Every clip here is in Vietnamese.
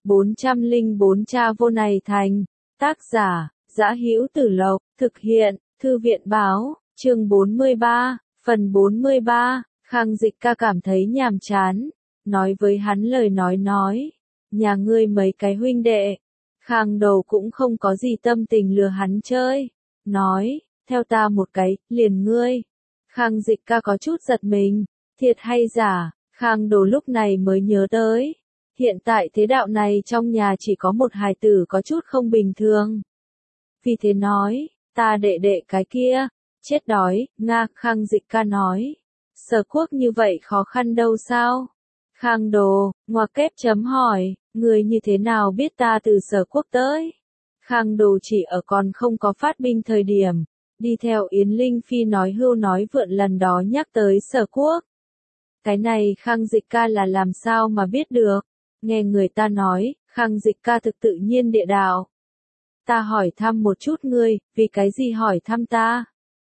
404 Cha vô này thành. Tác giả, Dã Hữu Tử Lộc, thực hiện, Thư viện báo, chương 43, phần 43, Khang Dịch Ca cảm thấy nhàm chán, nói với hắn lời nói, nhà ngươi mấy cái huynh đệ. Khang Đầu cũng không có gì tâm tình lừa hắn chơi, nói, theo ta một cái, liền ngươi. Khang Dịch Ca có chút giật mình, thiệt hay giả, Khang Đồ lúc này mới nhớ tới. Hiện tại thế đạo này trong nhà chỉ có một hài tử có chút không bình thường. Vì thế nói, ta đệ đệ cái kia, chết đói, Nga. Khang Dịch Ca nói, Sở Quốc như vậy khó khăn đâu sao? Khang Đồ, ngoặc kép chấm hỏi, người như thế nào biết ta từ Sở Quốc tới? Khang Đồ chỉ ở còn không có phát binh thời điểm, đi theo Yến Linh Phi nói hưu nói vượn lần đó nhắc tới Sở Quốc. Cái này Khang Dịch Ca là làm sao mà biết được? Nghe người ta nói, Khang Dịch Ca thực tự nhiên địa đạo. Ta hỏi thăm một chút ngươi, vì cái gì hỏi thăm ta?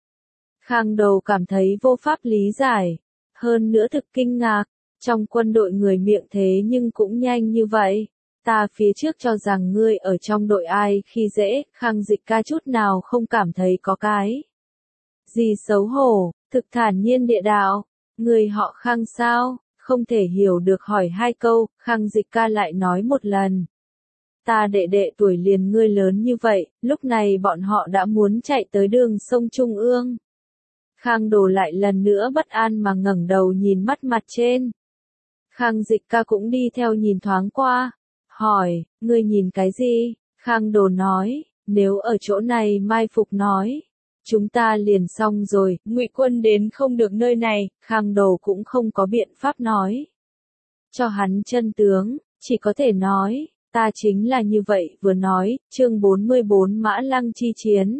Khang Đầu cảm thấy vô pháp lý giải, hơn nữa thực kinh ngạc, trong quân đội người miệng thế nhưng cũng nhanh như vậy. Ta phía trước cho rằng ngươi ở trong đội ai khi dễ, Khang Dịch Ca chút nào không cảm thấy có cái gì xấu hổ, thực thản nhiên địa đạo, người họ Khang sao? Không thể hiểu được hỏi hai câu, Khang Dịch Ca lại nói một lần. Ta đệ đệ tuổi liền ngươi lớn như vậy, lúc này bọn họ đã muốn chạy tới đường sông Trung ương. Khang Đồ lại lần nữa bất an mà ngẩng đầu nhìn mắt mặt trên. Khang Dịch Ca cũng đi theo nhìn thoáng qua, hỏi, ngươi nhìn cái gì? Khang Đồ nói, nếu ở chỗ này mai phục nói, chúng ta liền xong rồi, Ngụy Quân đến không được nơi này. Khang Đồ cũng không có biện pháp nói cho hắn chân tướng, chỉ có thể nói, ta chính là như vậy. Vừa nói, chương 44 Mã Lăng chi chiến.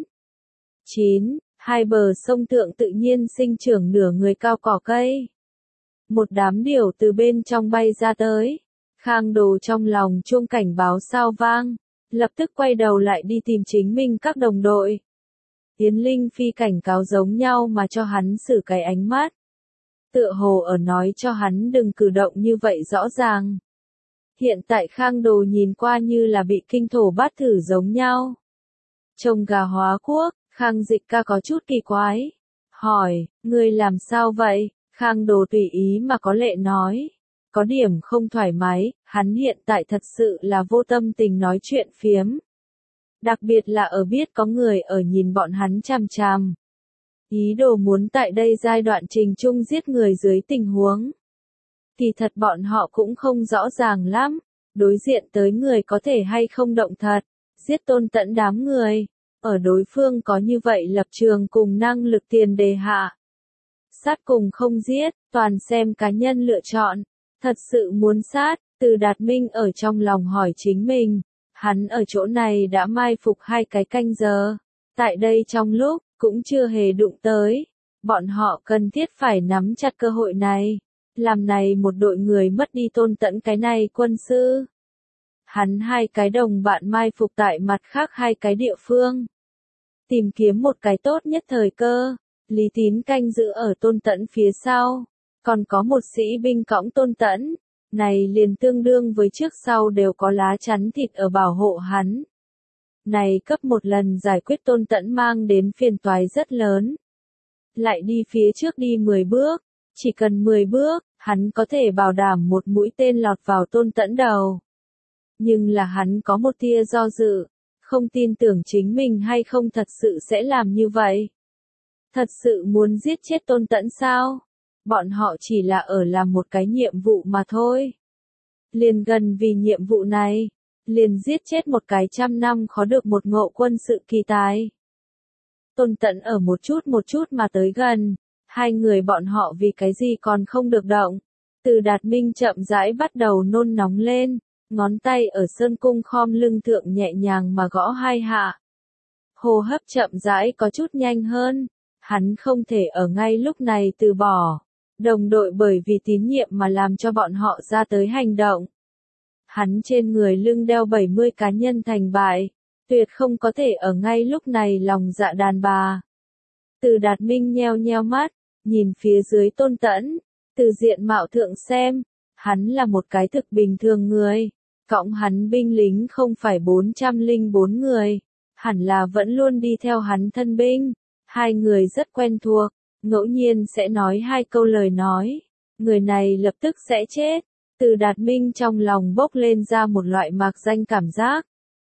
9. Hai bờ sông thượng tự nhiên sinh trưởng nửa người cao cỏ cây. Một đám điểu từ bên trong bay ra tới. Khang Đồ trong lòng chuông cảnh báo sao vang, lập tức quay đầu lại đi tìm chính mình các đồng đội. Yến Linh Phi cảnh cáo giống nhau mà cho hắn xử cái ánh mắt. Tựa hồ ở nói cho hắn đừng cử động như vậy rõ ràng. Hiện tại Khang Đồ nhìn qua như là bị kinh thổ bát thử giống nhau. Trông gà hóa quốc, Khang Dịch Ca có chút kỳ quái. Hỏi, ngươi làm sao vậy? Khang Đồ tùy ý mà có lệ nói. Có điểm không thoải mái, hắn hiện tại thật sự là vô tâm tình nói chuyện phiếm. Đặc biệt là ở biết có người ở nhìn bọn hắn chằm chằm. Ý đồ muốn tại đây giai đoạn trình trung giết người dưới tình huống. Kỳ thật bọn họ cũng không rõ ràng lắm, đối diện tới người có thể hay không động thật, giết Tôn Tẫn đám người, ở đối phương có như vậy lập trường cùng năng lực tiền đề hạ. Sát cùng không giết, toàn xem cá nhân lựa chọn, thật sự muốn sát, Từ Đạt Minh ở trong lòng hỏi chính mình, hắn ở chỗ này đã mai phục 2 cái canh giờ, tại đây trong lúc, cũng chưa hề đụng tới, bọn họ cần thiết phải nắm chặt cơ hội này. Làm này một đội người mất đi Tôn Tẫn cái này quân sư. Hắn 2 cái đồng bạn mai phục tại mặt khác 2 cái địa phương. Tìm kiếm một cái tốt nhất thời cơ. Lý Tín canh giữ ở Tôn Tẫn phía sau. Còn có một sĩ binh cõng Tôn Tẫn. Này liền tương đương với trước sau đều có lá chắn thịt ở bảo hộ hắn. Này cấp một lần giải quyết Tôn Tẫn mang đến phiền toái rất lớn. Lại đi phía trước đi 10 bước. Chỉ cần 10 bước, hắn có thể bảo đảm một mũi tên lọt vào Tôn Tẫn đầu. Nhưng là hắn có một tia do dự, không tin tưởng chính mình hay không thật sự sẽ làm như vậy. Thật sự muốn giết chết Tôn Tẫn sao? Bọn họ chỉ là ở làm một cái nhiệm vụ mà thôi. Liền gần vì nhiệm vụ này, liền giết chết một cái 100 năm khó được một ngộ quân sự kỳ tài. Tôn Tẫn ở một chút mà tới gần. 2 người bọn họ vì cái gì còn không được động. Từ Đạt Minh chậm rãi bắt đầu nôn nóng lên, ngón tay ở sơn cung khom lưng thượng nhẹ nhàng mà gõ 2 hạ. Hô hấp chậm rãi có chút nhanh hơn, hắn không thể ở ngay lúc này từ bỏ. Đồng đội bởi vì tín nhiệm mà làm cho bọn họ ra tới hành động. Hắn trên người lưng đeo 70 cá nhân thành bại, tuyệt không có thể ở ngay lúc này lòng dạ đàn bà. Từ Đạt Minh nheo nheo mắt, nhìn phía dưới Tôn Tẫn, từ diện mạo thượng xem, hắn là một cái thực bình thường người, Cõng hắn binh lính không phải 404 người, hẳn là vẫn luôn đi theo hắn thân binh. Hai người rất quen thuộc, ngẫu nhiên sẽ nói hai câu lời nói. Người này lập tức sẽ chết. Từ Đạt Minh trong lòng bốc lên ra một loại mạc danh cảm giác.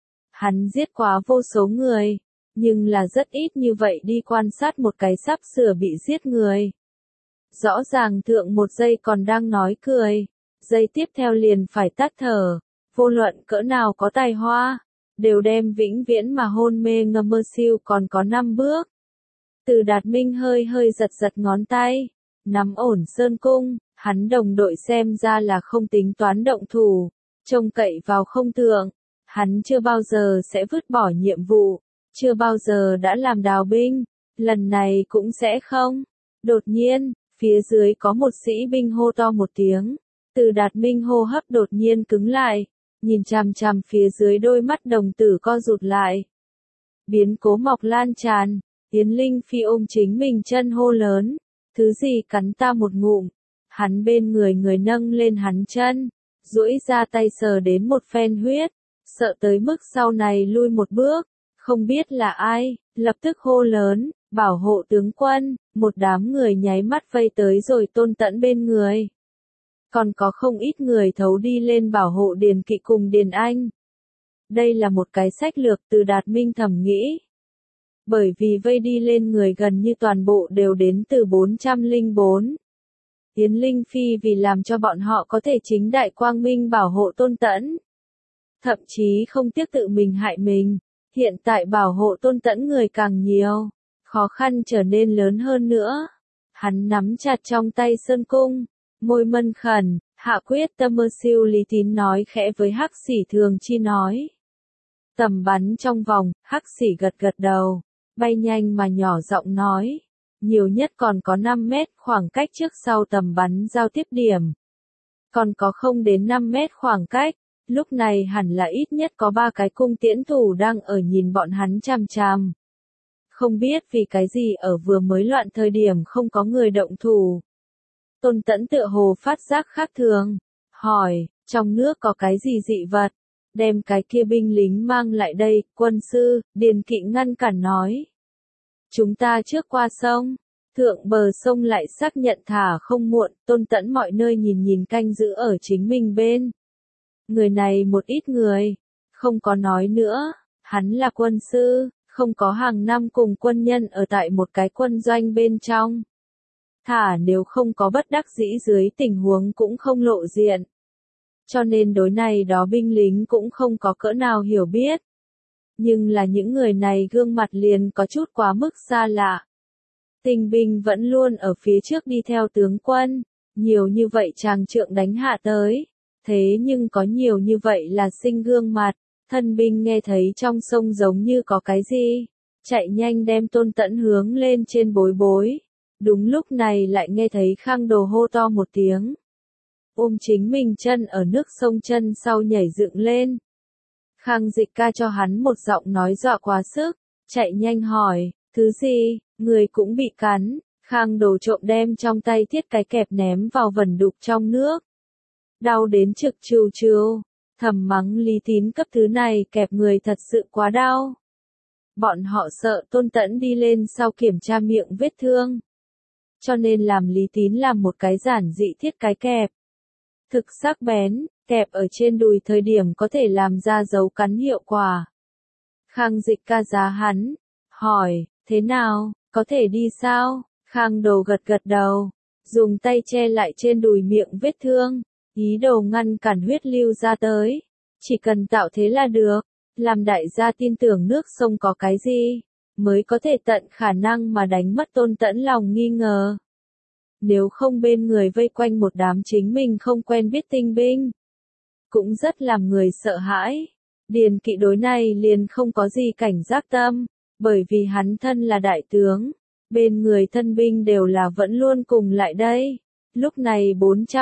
Hắn giết quá vô số người, nhưng là rất ít như vậy đi quan sát một cái sắp sửa bị giết người. Rõ ràng thượng một giây còn đang nói cười, giây tiếp theo liền phải tắt thở, vô luận cỡ nào có tài hoa, đều đem vĩnh viễn mà hôn mê ngâm mơ siêu còn có 5 bước. Từ Đạt Minh hơi hơi giật giật ngón tay, nắm ổn sơn cung, hắn đồng đội xem ra là không tính toán động thủ, trông cậy vào không thượng, hắn chưa bao giờ sẽ vứt bỏ nhiệm vụ, chưa bao giờ đã làm đào binh, lần này cũng sẽ không. Đột nhiên, phía dưới có một sĩ binh hô to một tiếng, Từ Đạt Minh hô hấp đột nhiên cứng lại, nhìn chằm chằm phía dưới đôi mắt đồng tử co rụt lại. Biến cố mọc lan tràn, Yến Linh Phi ôm chính mình chân hô lớn, thứ gì cắn ta một ngụm, hắn bên người người nâng lên hắn chân, duỗi ra tay sờ đến một phen huyết, sợ tới mức sau này lui một bước, không biết là ai, lập tức hô lớn, bảo hộ tướng quân, một đám người nháy mắt vây tới rồi Tôn Tẫn bên người. Còn có không ít người thấu đi lên bảo hộ Điền Kỵ cùng Điền Anh. Đây là một cái sách lược Từ Đạt Minh thầm nghĩ. Bởi vì vây đi lên người gần như toàn bộ đều đến từ 404. Yến Linh Phi vì làm cho bọn họ có thể chính đại quang minh bảo hộ Tôn Tẫn. Thậm chí không tiếc tự mình hại mình, hiện tại bảo hộ Tôn Tẫn người càng nhiều, khó khăn trở nên lớn hơn nữa. Hắn nắm chặt trong tay sơn cung, môi mân khẩn, hạ quyết tâm mơ siêu Lý Tín nói khẽ với Hắc Sỉ Thường Chi nói. Tầm bắn trong vòng, Hắc Sỉ gật gật đầu, bay nhanh mà nhỏ giọng nói. Nhiều nhất còn có 5 mét khoảng cách trước sau tầm bắn giao tiếp điểm. Còn có không đến 5 mét khoảng cách, lúc này hẳn là ít nhất có 3 cái cung tiễn thủ đang ở nhìn bọn hắn chằm chằm. Không biết vì cái gì ở vừa mới loạn thời điểm không có người động thủ. Tôn Tẫn tựa hồ phát giác khác thường, hỏi, trong nước có cái gì dị vật, đem cái kia binh lính mang lại đây, quân sư, Điền Kỵ ngăn cản nói. Chúng ta trước qua sông, thượng bờ sông lại xác nhận thả không muộn, Tôn Tẫn mọi nơi nhìn nhìn canh giữ ở chính mình bên. Người này một ít người, không có nói nữa, hắn là quân sư, không có hàng năm cùng quân nhân ở tại một cái quân doanh bên trong. Thả nếu không có bất đắc dĩ dưới tình huống cũng không lộ diện. Cho nên đối này đó binh lính cũng không có cỡ nào hiểu biết. Nhưng là những người này gương mặt liền có chút quá mức xa lạ. Tinh binh vẫn luôn ở phía trước đi theo tướng quân, nhiều như vậy tràng trượng đánh hạ tới. Thế nhưng có nhiều như vậy là sinh gương mặt, thân binh nghe thấy trong sông giống như có cái gì. Chạy nhanh đem Tôn Tẫn hướng lên trên bối bối. Đúng lúc này lại nghe thấy Khang Đồ hô to một tiếng. Ôm chính mình chân ở nước sông chân sau nhảy dựng lên. Khang Dịch Ca cho hắn một giọng nói dọa quá sức, chạy nhanh hỏi, thứ gì, người cũng bị cắn. Khang Đồ trộm đem trong tay thiết cái kẹp ném vào vần đục trong nước. Đau đến trực trừu trừu, thầm mắng Lý Tín cấp thứ này kẹp người thật sự quá đau. Bọn họ sợ Tôn Tẫn đi lên sau kiểm tra miệng vết thương. Cho nên làm Lý Tín làm một cái giản dị thiết cái kẹp. Thực sắc bén, kẹp ở trên đùi thời điểm có thể làm ra dấu cắn hiệu quả. Khang Dịch Ca giá hắn, hỏi, thế nào, có thể đi sao? Khang Đồ gật gật đầu, dùng tay che lại trên đùi miệng vết thương, ý đồ ngăn cản huyết lưu ra tới. Chỉ cần tạo thế là được, làm đại gia tin tưởng nước sông có cái gì, mới có thể tận khả năng mà đánh mất Tôn Tẫn lòng nghi ngờ. Nếu không bên người vây quanh một đám chính mình không quen biết tinh binh, cũng rất làm người sợ hãi. Điền Kỵ đối này liền không có gì cảnh giác tâm, bởi vì hắn thân là đại tướng, bên người thân binh đều là vẫn luôn cùng lại đây. Lúc này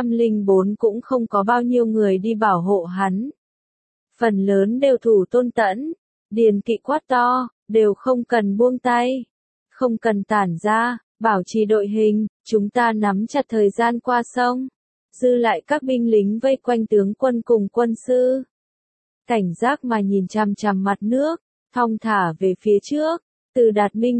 404 cũng không có bao nhiêu người đi bảo hộ hắn. Phần lớn đều thủ Tôn Tẫn. Điền Kỵ quát to, đều không cần buông tay, không cần tản ra, bảo trì đội hình, chúng ta nắm chặt thời gian qua sông. Dư lại các binh lính vây quanh tướng quân cùng quân sư, cảnh giác mà nhìn chằm chằm mặt nước, thong thả về phía trước. Từ Đạt Minh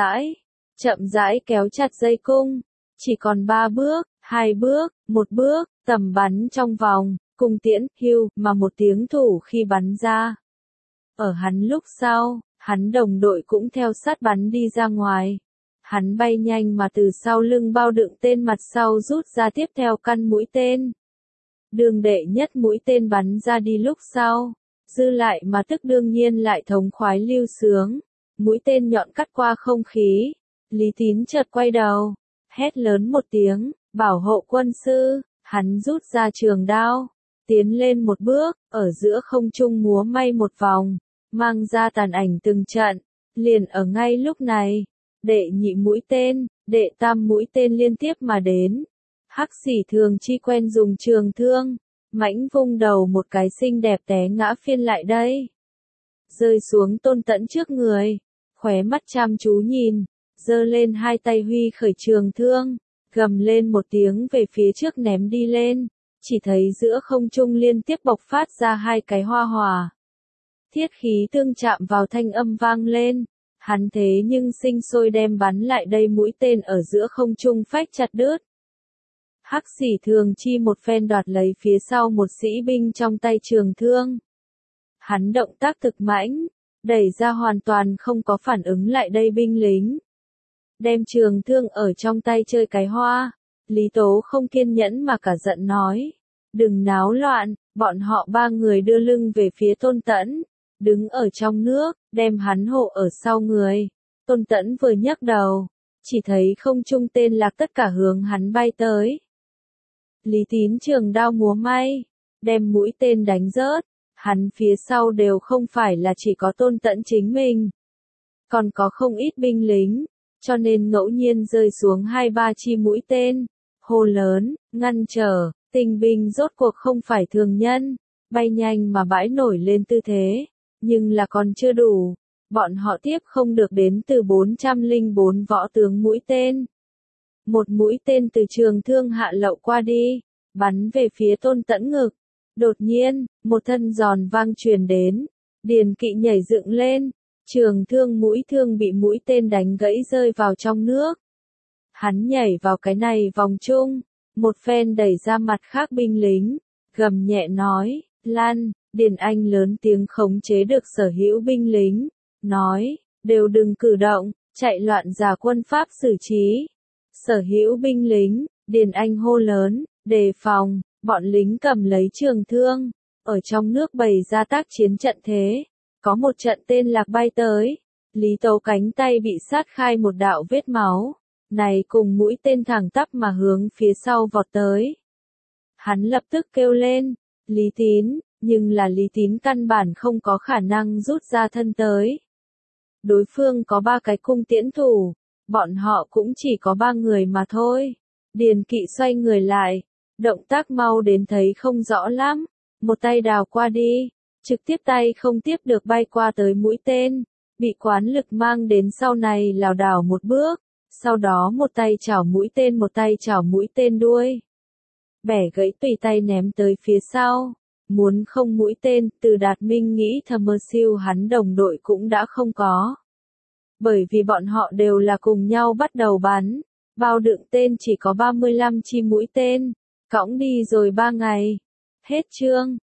chậm rãi kéo chặt dây cung, chỉ còn 3 bước, 2 bước, 1 bước, tầm bắn trong vòng, cung tiễn, hưu, mà một tiếng thủ khi bắn ra. Ở hắn lúc sau, hắn đồng đội cũng theo sát bắn đi ra ngoài. Hắn bay nhanh mà từ sau lưng bao đựng tên mặt sau rút ra tiếp theo căn mũi tên. Đường đệ nhất mũi tên bắn ra đi lúc sau, dư lại mà tức đương nhiên lại thống khoái lưu sướng. Mũi tên nhọn cắt qua không khí. Lý Tín chợt quay đầu, hét lớn một tiếng, bảo hộ quân sư, hắn rút ra trường đao, tiến lên một bước, ở giữa không trung múa may một vòng, mang ra tàn ảnh từng trận. Liền ở ngay lúc này, đệ nhị mũi tên, đệ tam mũi tên liên tiếp mà đến. Hắc Xỉ Thường Chi quen dùng trường thương, mãnh vung đầu một cái xinh đẹp té ngã phiên lại đây. Rơi xuống Tôn Tẫn trước người, khóe mắt chăm chú nhìn, giơ lên hai tay huy khởi trường thương, gầm lên một tiếng về phía trước ném đi lên, chỉ thấy giữa không trung liên tiếp bộc phát ra hai cái hoa hỏa. Thiết khí tương chạm vào thanh âm vang lên, hắn thế nhưng sinh sôi đem bắn lại đây mũi tên ở giữa không trung phách chặt đứt. Hắc Xỉ Thường Chi một phen đoạt lấy phía sau một sĩ binh trong tay trường thương. Hắn động tác thực mãnh, đẩy ra hoàn toàn không có phản ứng lại đây binh lính. Đem trường thương ở trong tay chơi cái hoa, Lý Tố không kiên nhẫn mà cả giận nói. Đừng náo loạn, bọn họ ba người đưa lưng về phía Tôn Tẫn, đứng ở trong nước, đem hắn hộ ở sau người. Tôn Tẫn vừa nhấc đầu, chỉ thấy không trung tên lạc tất cả hướng hắn bay tới. Lý Tín trường đao múa may, đem mũi tên đánh rớt, hắn phía sau đều không phải là chỉ có Tôn Tẫn chính mình, còn có không ít binh lính, cho nên ngẫu nhiên rơi xuống 2-3 chi mũi tên, hô lớn, ngăn trở, tình binh rốt cuộc không phải thường nhân, bay nhanh mà bãi nổi lên tư thế, nhưng là còn chưa đủ, bọn họ tiếp không được đến từ 404 võ tướng mũi tên. Một mũi tên từ trường thương hạ lậu qua đi, bắn về phía Tôn Tẫn ngực. Đột nhiên, một thân giòn vang truyền đến, Điền Kỵ nhảy dựng lên, trường thương mũi thương bị mũi tên đánh gãy rơi vào trong nước. Hắn nhảy vào cái này vòng chung, một phen đẩy ra mặt khác binh lính, gầm nhẹ nói, Lan, Điền Anh lớn tiếng khống chế được sở hữu binh lính, nói, đều đừng cử động, chạy loạn giả quân pháp xử trí. Sở hữu binh lính, Điền Anh hô lớn, đề phòng, bọn lính cầm lấy trường thương, ở trong nước bày ra tác chiến trận thế. Có một trận tên lạc bay tới, Lý Tấu cánh tay bị sát khai một đạo vết máu, này cùng mũi tên thẳng tắp mà hướng phía sau vọt tới. Hắn lập tức kêu lên, Lý Tín, nhưng là Lý Tín căn bản không có khả năng rút ra thân tới. Đối phương có 3 cái cung tiễn thủ, bọn họ cũng chỉ có 3 người mà thôi. Điền Kỵ xoay người lại, động tác mau đến thấy không rõ lắm, một tay đào qua đi, trực tiếp tay không tiếp được bay qua tới mũi tên, bị quán lực mang đến sau này lảo đảo một bước, sau đó một tay chảo mũi tên một tay chảo mũi tên đuôi. Bẻ gãy tùy tay ném tới phía sau, muốn không mũi tên, Từ Đạt Minh nghĩ thầm mơ siêu hắn đồng đội cũng đã không có. Bởi vì bọn họ đều là cùng nhau bắt đầu bắn, bao đựng tên chỉ có 35 chi mũi tên, cõng đi rồi 3 ngày. Hết chương.